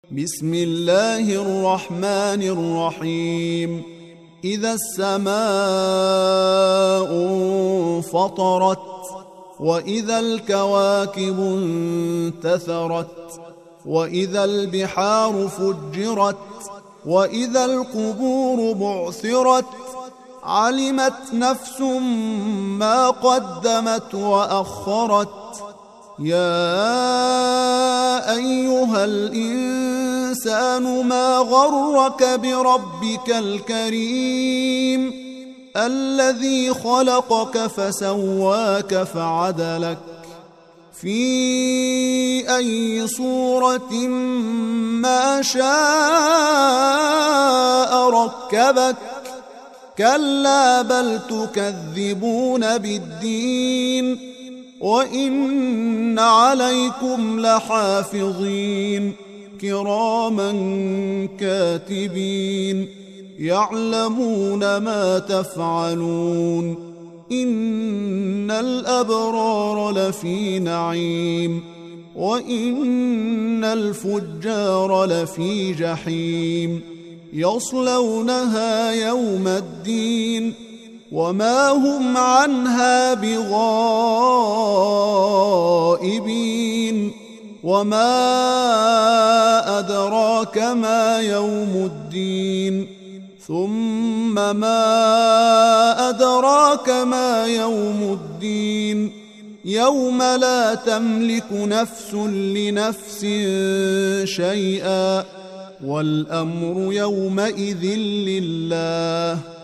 بسم الله الرحمن الرحيم. إذا السماء انفطرت وإذا الكواكب انتثرت وإذا البحار فجرت وإذا القبور بعثرت علمت نفس ما قدمت وأخرت. يا أيها الإنسان ما غرك بربك الكريم الذي خلقك فسواك فعدلك في أي صورة ما شاء ركبك. كلا بل تكذبون بالدين وإن عليكم لحافظين كراما كاتبين يعلمون ما تفعلون. إن الأبرار لفي نعيم وإن الفجار لفي جحيم يصلونها يوم الدين وما هم عنها بغائبين. وما أدراك ما يوم الدين ثم ما أدراك ما يوم الدين يوم لا تملك نفس لنفس شيئا والأمر يومئذ لله.